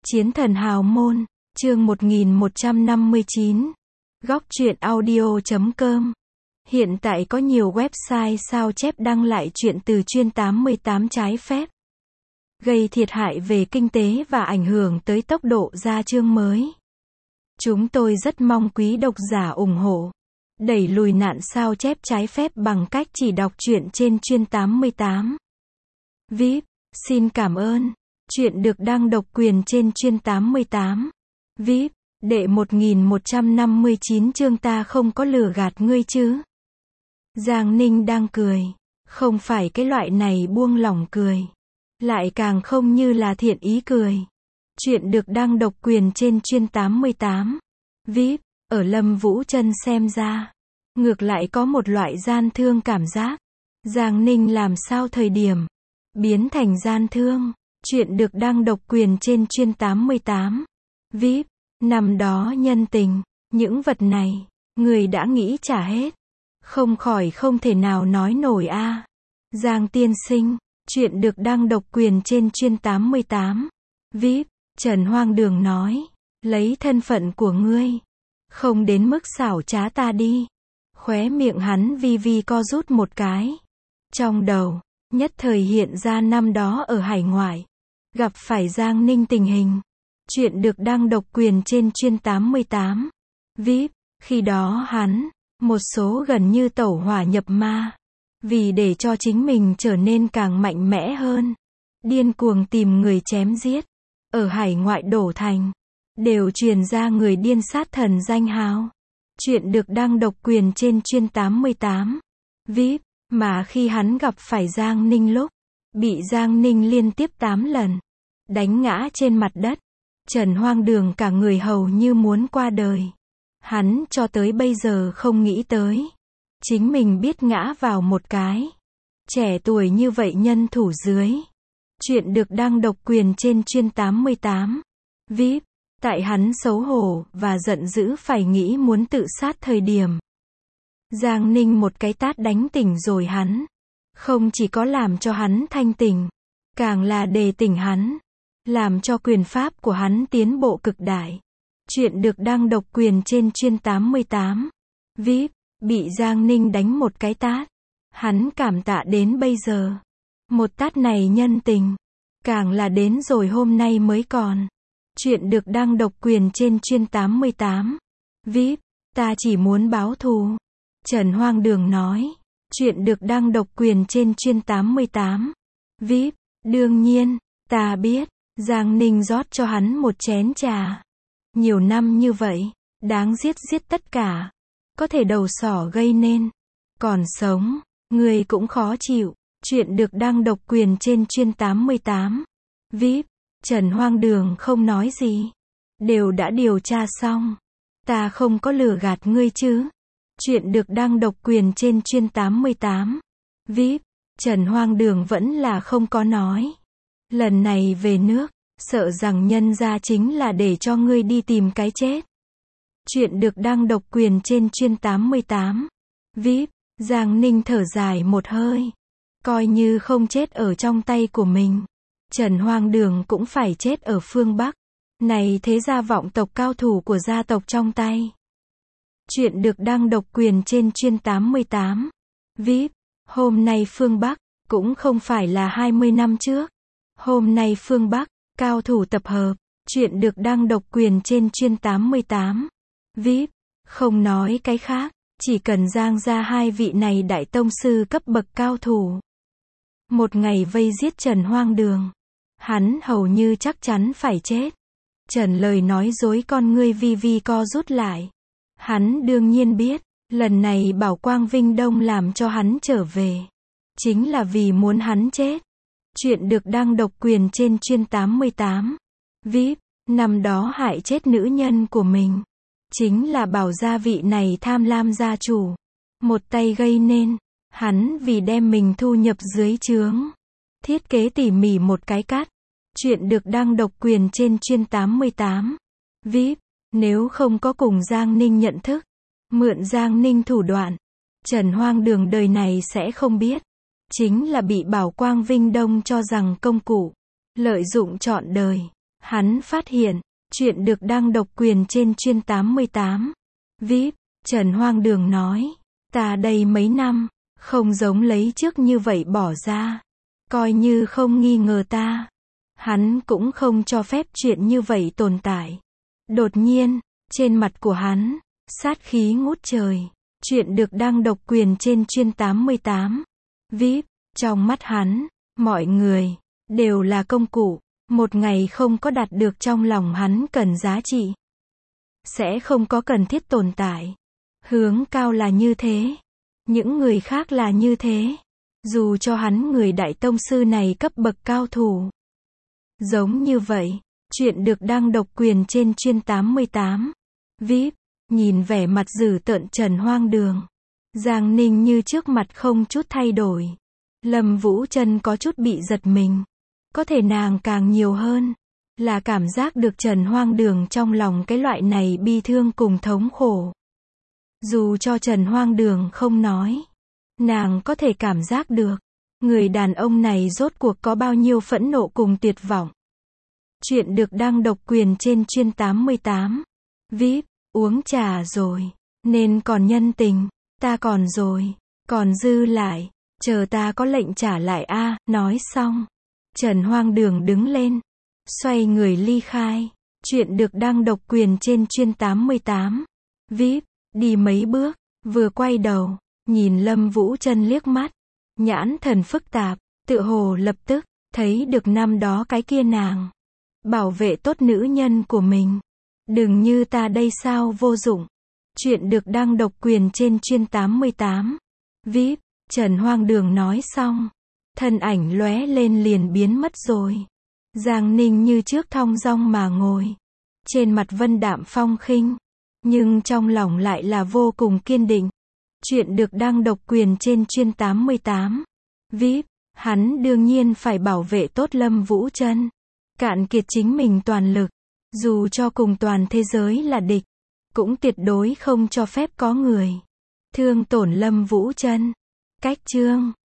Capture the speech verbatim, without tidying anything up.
Chiến thần hào môn, chương một nghìn một trăm năm mươi chín. Góc truyện audio chấm com. Hiện tại có nhiều website sao chép đăng lại chuyện từ chuyên tám mươi tám trái phép, gây thiệt hại về kinh tế và ảnh hưởng tới tốc độ ra chương mới. Chúng tôi rất mong quý độc giả ủng hộ, đẩy lùi nạn sao chép trái phép bằng cách chỉ đọc truyện trên chuyên tám mươi tám. vê i pê, xin cảm ơn. Truyện được đăng độc quyền trên chuyên tám mươi tám. vê i pê, đệ một nghìn một trăm năm mươi chín chương ta không có lừa gạt ngươi chứ. Giang Ninh đang cười. Không phải cái loại này buông lỏng cười. Lại càng không như là thiện ý cười. Truyện được đăng độc quyền trên chuyên tám mươi tám. vê i pê, ở Lâm Vũ Trân xem ra, ngược lại có một loại gian thương cảm giác. Giang Ninh làm sao thời điểm biến thành gian thương. Chuyện được đăng độc quyền trên chuyên tám mươi tám. vê i pê, năm đó nhân tình, những vật này, người đã nghĩ trả hết. Không khỏi không thể nào nói nổi a. À. Giang tiên sinh, chuyện được đăng độc quyền trên chuyên tám mươi tám. vê i pê, Trần Hoang Đường nói, lấy thân phận của ngươi, không đến mức xảo trá ta đi. Khóe miệng hắn vi vi co rút một cái. Trong đầu, nhất thời hiện ra năm đó ở hải ngoại, gặp phải Giang Ninh tình hình. Chuyện được đăng độc quyền trên chuyên tám mươi tám. vê i pê, khi đó hắn, một số gần như tẩu hỏa nhập ma. Vì để cho chính mình trở nên càng mạnh mẽ hơn, điên cuồng tìm người chém giết. Ở hải ngoại đổ thành, đều truyền ra người điên sát thần danh hào. Chuyện được đăng độc quyền trên chuyên tám mươi tám. vê i pê, mà khi hắn gặp phải Giang Ninh lúc, bị Giang Ninh liên tiếp tám lần đánh ngã trên mặt đất. Trần Hoang Đường cả người hầu như muốn qua đời. Hắn cho tới bây giờ không nghĩ tới, chính mình biết ngã vào một cái trẻ tuổi như vậy nhân thủ dưới. Chuyện được đăng độc quyền trên chuyên tám mươi tám. vê i pê, tại hắn xấu hổ và giận dữ phải nghĩ muốn tự sát thời điểm, Giang Ninh một cái tát đánh tỉnh rồi hắn. Không chỉ có làm cho hắn thanh tỉnh, càng là đề tỉnh hắn, làm cho quyền pháp của hắn tiến bộ cực đại. Chuyện được đăng độc quyền trên chuyên tám mươi tám. vê i pê, bị Giang Ninh đánh một cái tát, hắn cảm tạ đến bây giờ. Một tát này nhân tình, càng là đến rồi hôm nay mới còn. Chuyện được đăng độc quyền trên chuyên tám mươi tám. vê i pê, ta chỉ muốn báo thù. Trần Hoang Đường nói. Chuyện được đăng độc quyền trên chuyên tám mươi tám. vê i pê, đương nhiên, ta biết. Giang Ninh rót cho hắn một chén trà. Nhiều năm như vậy, đáng giết giết tất cả. Có thể đầu sỏ gây nên. Còn sống, người cũng khó chịu. Chuyện được đăng độc quyền trên chuyên tám mươi tám. vê i pê, Trần Hoang Đường không nói gì. Đều đã điều tra xong. Ta không có lừa gạt ngươi chứ. Chuyện được đăng độc quyền trên chuyên tám mươi tám. vê i pê, Trần Hoang Đường vẫn là không có nói. Lần này về nước, sợ rằng nhân ra chính là để cho ngươi đi tìm cái chết. Chuyện được đăng độc quyền trên chuyên tám mươi tám. vê i pê, Giang Ninh thở dài một hơi. Coi như không chết ở trong tay của mình, Trần Hoang Đường cũng phải chết ở phương Bắc. Này thế gia vọng tộc cao thủ của gia tộc trong tay. Chuyện được đăng độc quyền trên chuyên tám mươi tám. vê i pê, hôm nay phương Bắc, cũng không phải là hai mươi năm trước. Hôm nay phương Bắc, cao thủ tập hợp. Chuyện được đăng độc quyền trên chuyên tám mươi tám. vê i pê, không nói cái khác, chỉ cần Giang ra hai vị này đại tông sư cấp bậc cao thủ. Một ngày vây giết Trần Hoang Đường, hắn hầu như chắc chắn phải chết. Trần lời nói dối con ngươi vi vi co rút lại. Hắn đương nhiên biết, lần này Bảo Quang Vinh Đông làm cho hắn trở về, chính là vì muốn hắn chết. Chuyện được đăng độc quyền trên chuyên tám mươi tám. vê i pê, năm đó hại chết nữ nhân của mình, chính là Bảo gia vị này tham lam gia chủ. Một tay gây nên, hắn vì đem mình thu nhập dưới trướng, thiết kế tỉ mỉ một cái cắt. Chuyện được đăng độc quyền trên chuyên tám mươi tám. vê i pê, nếu không có cùng Giang Ninh nhận thức, mượn Giang Ninh thủ đoạn, Trần Hoang Đường đời này sẽ không biết. Chính là bị Bảo Quang Vinh Đông cho rằng công cụ, lợi dụng trọn đời. Hắn phát hiện, chuyện được đăng độc quyền trên chuyên tám mươi tám. vê i pê, Trần Hoang Đường nói, ta đây mấy năm, không giống lấy trước như vậy bỏ ra. Coi như không nghi ngờ ta. Hắn cũng không cho phép chuyện như vậy tồn tại. Đột nhiên, trên mặt của hắn, sát khí ngút trời. Chuyện được đăng độc quyền trên chuyên tám mươi tám. vê i pê, trong mắt hắn, mọi người, đều là công cụ. Một ngày không có đạt được trong lòng hắn cần giá trị. Sẽ không có cần thiết tồn tại. Hướng cao là như thế. Những người khác là như thế. Dù cho hắn người đại tông sư này cấp bậc cao thủ. Giống như vậy, chuyện được đăng độc quyền trên chuyên tám mươi tám. vê i pê, nhìn vẻ mặt dữ tợn Trần Hoang Đường. Giang Ninh như trước mặt không chút thay đổi. Lâm Vũ Trân có chút bị giật mình. Có thể nàng càng nhiều hơn, là cảm giác được Trần Hoang Đường trong lòng cái loại này bi thương cùng thống khổ. Dù cho Trần Hoang Đường không nói, nàng có thể cảm giác được, người đàn ông này rốt cuộc có bao nhiêu phẫn nộ cùng tuyệt vọng. Chuyện được đăng độc quyền trên chuyên tám mươi tám. vê i pê, uống trà rồi, nên còn nhân tình, ta còn rồi, còn dư lại, chờ ta có lệnh trả lại a. Nói xong, Trần Hoang Đường đứng lên, xoay người ly khai. Chuyện được đăng độc quyền trên chuyên tám mươi tám. vê i pê, đi mấy bước, vừa quay đầu, nhìn Lâm Vũ Trân liếc mắt, nhãn thần phức tạp, tựa hồ lập tức, thấy được năm đó cái kia nàng. Bảo vệ tốt nữ nhân của mình. Đừng như ta đây sao vô dụng. Chuyện được đăng độc quyền trên chuyên tám mươi tám. vê i pê, Trần Hoang Đường nói xong. Thân ảnh lóe lên liền biến mất rồi. Giang Ninh như trước thong dong mà ngồi. Trên mặt vân đạm phong khinh. Nhưng trong lòng lại là vô cùng kiên định. Chuyện được đăng độc quyền trên chuyên tám mươi tám. vê i pê, hắn đương nhiên phải bảo vệ tốt Lâm Vũ Trân. Cạn kiệt chính mình toàn lực. Dù cho cùng toàn thế giới là địch. Cũng tuyệt đối không cho phép có người thương tổn Lâm Vũ Trân. Cách chương